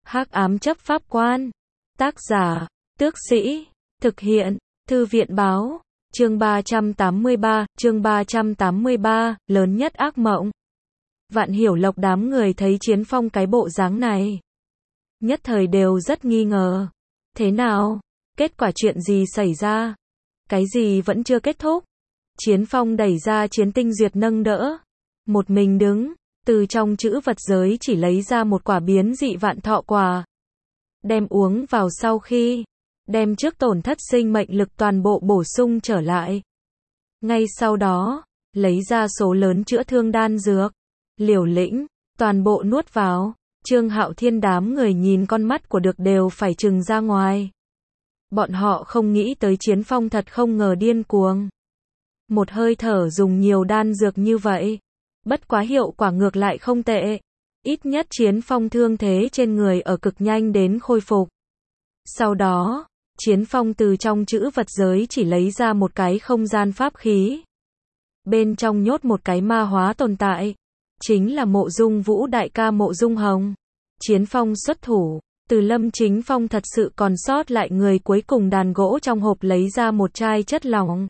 Hắc ám chấp pháp quan. Tác giả, Tước Sĩ. Thực hiện, Thư viện báo. Chương 383, lớn nhất ác mộng. Vạn Hiểu Lộc đám người thấy Chiến Phong cái bộ dáng này, nhất thời đều rất nghi ngờ. Thế nào? Kết quả chuyện gì xảy ra? Cái gì vẫn chưa kết thúc? Chiến Phong đẩy ra Chiến Tinh Duyệt nâng đỡ, một mình đứng, từ trong trữ vật giới chỉ lấy ra một quả biến dị vạn thọ quả. Đem uống vào sau khi, đem trước tổn thất sinh mệnh lực toàn bộ bổ sung trở lại. Ngay sau đó, lấy ra số lớn chữa thương đan dược, liều lĩnh, toàn bộ nuốt vào. Trương Hạo Thiên đám người nhìn con mắt của được đều phải trừng ra ngoài. Bọn họ không nghĩ tới Chiến Phong thật không ngờ điên cuồng. Một hơi thở dùng nhiều đan dược như vậy. Bất quá hiệu quả ngược lại không tệ. Ít nhất Chiến Phong thương thế trên người ở cực nhanh đến khôi phục. Sau đó, Chiến Phong từ trong trữ vật giới chỉ lấy ra một cái không gian pháp khí. Bên trong nhốt một cái ma hóa tồn tại. Chính là Mộ Dung Vũ đại ca Mộ Dung Hồng. Chiến Phong xuất thủ, từ Lâm Chính Phong thật sự còn sót lại người cuối cùng đàn gỗ trong hộp lấy ra một chai chất lỏng.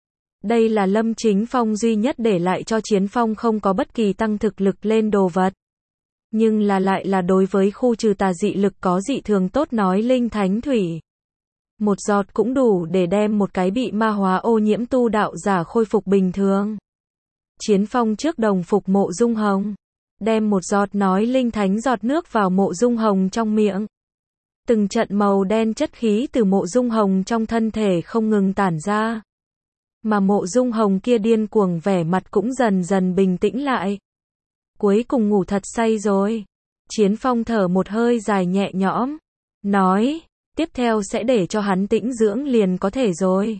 Đây là Lâm Chính Phong duy nhất để lại cho Chiến Phong không có bất kỳ tăng thực lực lên đồ vật. Nhưng lại là đối với khu trừ tà dị lực có dị thường tốt nói linh thánh thủy. Một giọt cũng đủ để đem một cái bị ma hóa ô nhiễm tu đạo giả khôi phục bình thường. Chiến Phong trước đồng phục Mộ Dung Hồng, đem một giọt nói linh thánh giọt nước vào Mộ Dung Hồng trong miệng. Từng trận màu đen chất khí từ Mộ Dung Hồng trong thân thể không ngừng tản ra. Mà Mộ Dung Hồng kia điên cuồng vẻ mặt cũng dần dần bình tĩnh lại. Cuối cùng ngủ thật say rồi. Chiến Phong thở một hơi dài nhẹ nhõm, nói, tiếp theo sẽ để cho hắn tĩnh dưỡng liền có thể rồi.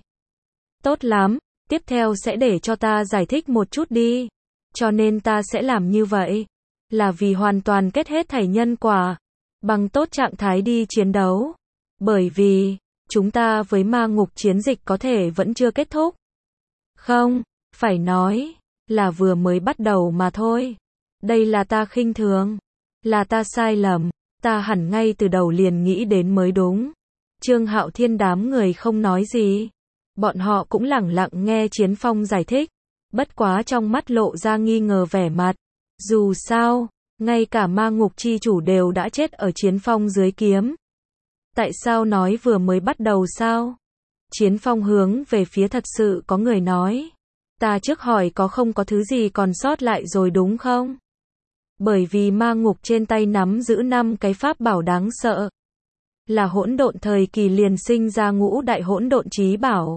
Tốt lắm, tiếp theo sẽ để cho ta giải thích một chút đi. Cho nên ta sẽ làm như vậy, là vì hoàn toàn kết hết thảy nhân quả, bằng tốt trạng thái đi chiến đấu. Bởi vì, chúng ta với ma ngục chiến dịch có thể vẫn chưa kết thúc. Không, phải nói, là vừa mới bắt đầu mà thôi. Đây là ta khinh thường, là ta sai lầm, ta hẳn ngay từ đầu liền nghĩ đến mới đúng. Trương Hạo Thiên đám người không nói gì. Bọn họ cũng lẳng lặng nghe Chiến Phong giải thích. Bất quá trong mắt lộ ra nghi ngờ vẻ mặt. Dù sao, ngay cả ma ngục chi chủ đều đã chết ở Chiến Phong dưới kiếm. Tại sao nói vừa mới bắt đầu sao? Chiến Phong hướng về phía thật sự có người nói. Ta trước hỏi có không có thứ gì còn sót lại rồi đúng không? Bởi vì ma ngục trên tay nắm giữ 5 cái pháp bảo đáng sợ. Là hỗn độn thời kỳ liền sinh ra ngũ đại hỗn độn chí bảo.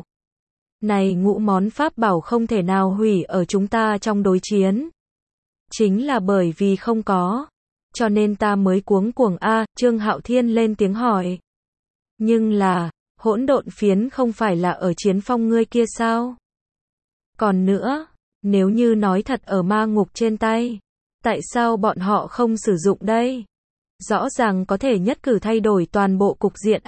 Này ngũ món pháp bảo không thể nào hủy ở chúng ta trong đối chiến. Chính là bởi vì không có. Cho nên ta mới cuống cuồng Trương Hạo Thiên lên tiếng hỏi. Nhưng là, hỗn độn phiến không phải là ở Chiến Phong ngươi kia sao? Còn nữa, nếu như nói thật ở ma ngục trên tay, tại sao bọn họ không sử dụng đây? Rõ ràng có thể nhất cử thay đổi toàn bộ cục diện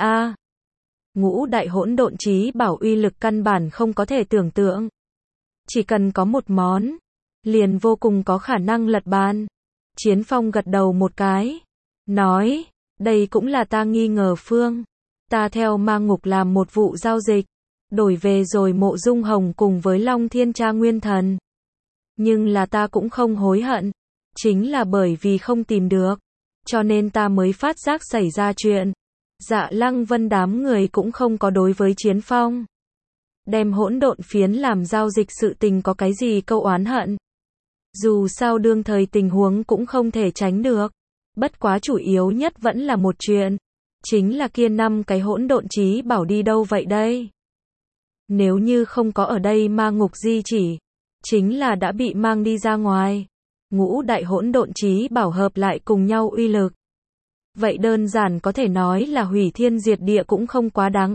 Ngũ đại hỗn độn chí bảo uy lực căn bản không có thể tưởng tượng. Chỉ cần có một món, liền vô cùng có khả năng lật bàn. Chiến Phong gật đầu một cái, nói, đây cũng là ta nghi ngờ phương. Ta theo ma ngục làm một vụ giao dịch, đổi về rồi Mộ Dung Hồng cùng với Long Thiên Tra Nguyên Thần. Nhưng là ta cũng không hối hận, chính là bởi vì không tìm được, cho nên ta mới phát giác xảy ra chuyện. Dạ Lăng Vân đám người cũng không có đối với Chiến Phong đem hỗn độn phiến làm giao dịch sự tình có cái gì câu oán hận. Dù sao đương thời tình huống cũng không thể tránh được. Bất quá chủ yếu nhất vẫn là một chuyện. Chính là kia 5 cái hỗn độn chí bảo đi đâu vậy đây? Nếu như không có ở đây ma ngục di chỉ, chính là đã bị mang đi ra ngoài. Ngũ đại hỗn độn chí bảo hợp lại cùng nhau uy lực. Vậy đơn giản có thể nói là hủy thiên diệt địa cũng không quá đáng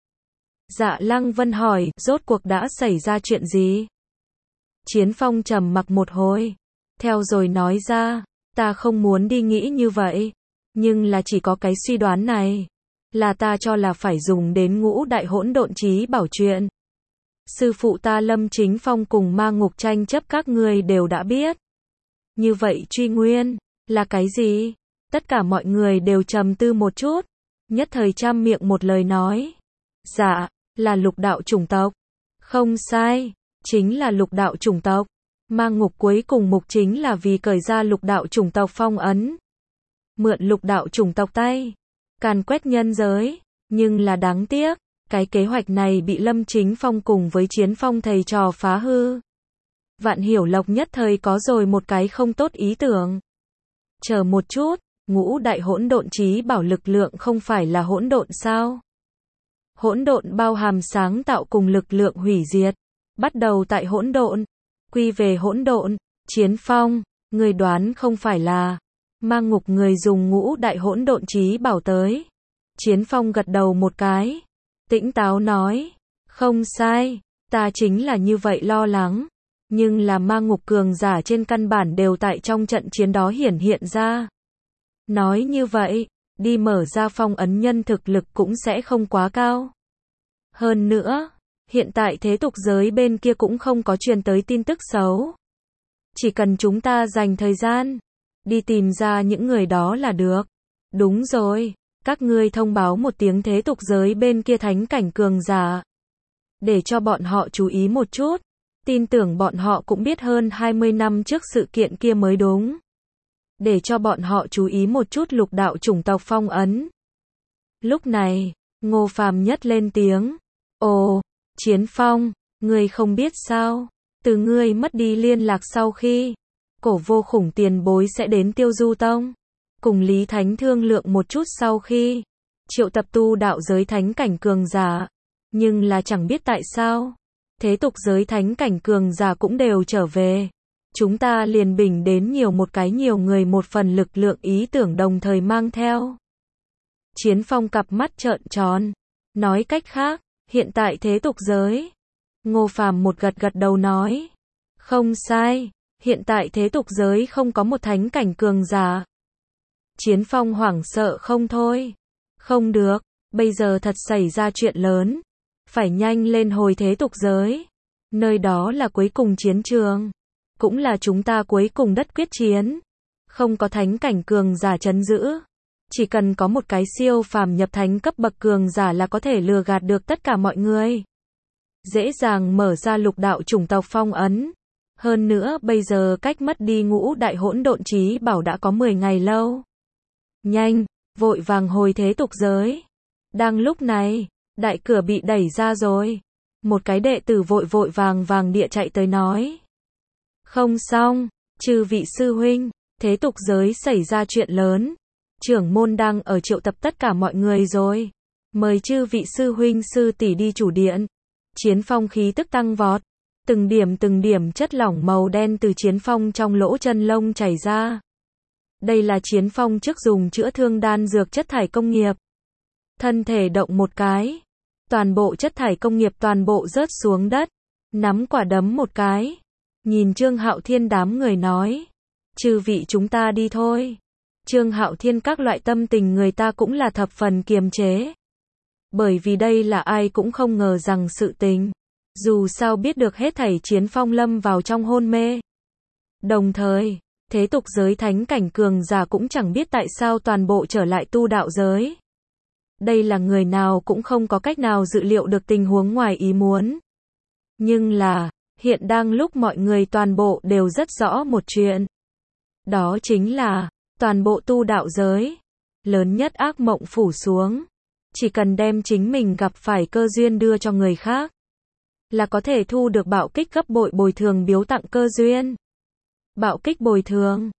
Dạ Lăng Vân hỏi, rốt cuộc đã xảy ra chuyện gì? Chiến Phong trầm mặc một hồi, theo rồi nói ra, ta không muốn đi nghĩ như vậy, nhưng là chỉ có cái suy đoán này, là ta cho là phải dùng đến ngũ đại hỗn độn chí bảo chuyện. Sư phụ ta Lâm Chính Phong cùng ma ngục tranh chấp các ngươi đều đã biết. Như vậy truy nguyên, là cái gì? Tất cả mọi người đều trầm tư một chút, nhất thời trăm miệng một lời nói. Dạ, là lục đạo chủng tộc. Không sai, chính là lục đạo chủng tộc. Mang ngục cuối cùng mục chính là vì cởi ra lục đạo chủng tộc phong ấn. Mượn lục đạo chủng tộc tay, càn quét nhân giới. Nhưng là đáng tiếc, cái kế hoạch này bị Lâm Chính Phong cùng với Chiến Phong thầy trò phá hư. Vạn Hiểu Lộc nhất thời có rồi một cái không tốt ý tưởng. Chờ một chút, ngũ đại hỗn độn chí bảo lực lượng không phải là hỗn độn sao? Hỗn độn bao hàm sáng tạo cùng lực lượng hủy diệt, bắt đầu tại hỗn độn, quy về hỗn độn. Chiến Phong, người đoán không phải là mang ngục người dùng ngũ đại hỗn độn chí bảo tới? Chiến Phong gật đầu một cái, tĩnh táo nói, không sai, ta chính là như vậy lo lắng, nhưng là mang ngục cường giả trên căn bản đều tại trong trận chiến đó hiển hiện ra. Nói như vậy, đi mở ra phong ấn nhân thực lực cũng sẽ không quá cao. Hơn nữa, hiện tại thế tục giới bên kia cũng không có truyền tới tin tức xấu. Chỉ cần chúng ta dành thời gian, đi tìm ra những người đó là được. Đúng rồi, các ngươi thông báo một tiếng thế tục giới bên kia thánh cảnh cường giả. Để cho bọn họ chú ý một chút. Tin tưởng bọn họ cũng biết hơn 20 năm trước sự kiện kia mới đúng. Để cho bọn họ chú ý một chút lục đạo chủng tộc phong ấn. Lúc này, Ngô Phàm nhất lên tiếng. Ồ, Chiến Phong, ngươi không biết sao? Từ ngươi mất đi liên lạc sau khi, Cổ Vô Khủng tiền bối sẽ đến Tiêu Du Tông. Cùng Lý Thánh thương lượng một chút sau khi, triệu tập tu đạo giới thánh cảnh cường giả. Nhưng là chẳng biết tại sao, thế tục giới thánh cảnh cường giả cũng đều trở về. Chúng ta liền bình đến một cái nhiều người một phần lực lượng ý tưởng đồng thời mang theo. Chiến Phong cặp mắt trợn tròn. Nói cách khác, hiện tại thế tục giới. Ngô Phàm một gật đầu nói. Không sai, hiện tại thế tục giới không có một thánh cảnh cường giả. Chiến Phong hoảng sợ không thôi. Không được, bây giờ thật xảy ra chuyện lớn. Phải nhanh lên hồi thế tục giới. Nơi đó là cuối cùng chiến trường. Cũng là chúng ta cuối cùng đất quyết chiến. Không có thánh cảnh cường giả trấn giữ. Chỉ cần có một cái siêu phàm nhập thánh cấp bậc cường giả là có thể lừa gạt được tất cả mọi người. Dễ dàng mở ra lục đạo chủng tộc phong ấn. Hơn nữa bây giờ cách mất đi ngũ đại hỗn độn chí bảo đã có 10 ngày lâu. Nhanh, vội vàng hồi thế tục giới. Đang lúc này, đại cửa bị đẩy ra rồi. Một cái đệ tử vội vàng địa chạy tới nói. Không xong, chư vị sư huynh, thế tục giới xảy ra chuyện lớn. Trưởng môn đang ở triệu tập tất cả mọi người rồi. Mời chư vị sư huynh sư tỷ đi chủ điện. Chiến Phong khí tức tăng vọt. Từng điểm chất lỏng màu đen từ Chiến Phong trong lỗ chân lông chảy ra. Đây là Chiến Phong trước dùng chữa thương đan dược chất thải công nghiệp. Thân thể động một cái. Toàn bộ chất thải công nghiệp toàn bộ rớt xuống đất. Nắm quả đấm một cái. Nhìn Trương Hạo Thiên đám người nói. Chư vị chúng ta đi thôi. Trương Hạo Thiên các loại tâm tình người ta cũng là thập phần kiềm chế. Bởi vì đây là ai cũng không ngờ rằng sự tình. Dù sao biết được hết thảy Chiến Phong lâm vào trong hôn mê. Đồng thời, thế tục giới thánh cảnh cường giả cũng chẳng biết tại sao toàn bộ trở lại tu đạo giới. Đây là người nào cũng không có cách nào dự liệu được tình huống ngoài ý muốn. Nhưng là, hiện đang lúc mọi người toàn bộ đều rất rõ một chuyện. Đó chính là, toàn bộ tu đạo giới, lớn nhất ác mộng phủ xuống. Chỉ cần đem chính mình gặp phải cơ duyên đưa cho người khác, là có thể thu được bạo kích gấp bội bồi thường biếu tặng cơ duyên. Bạo kích bồi thường,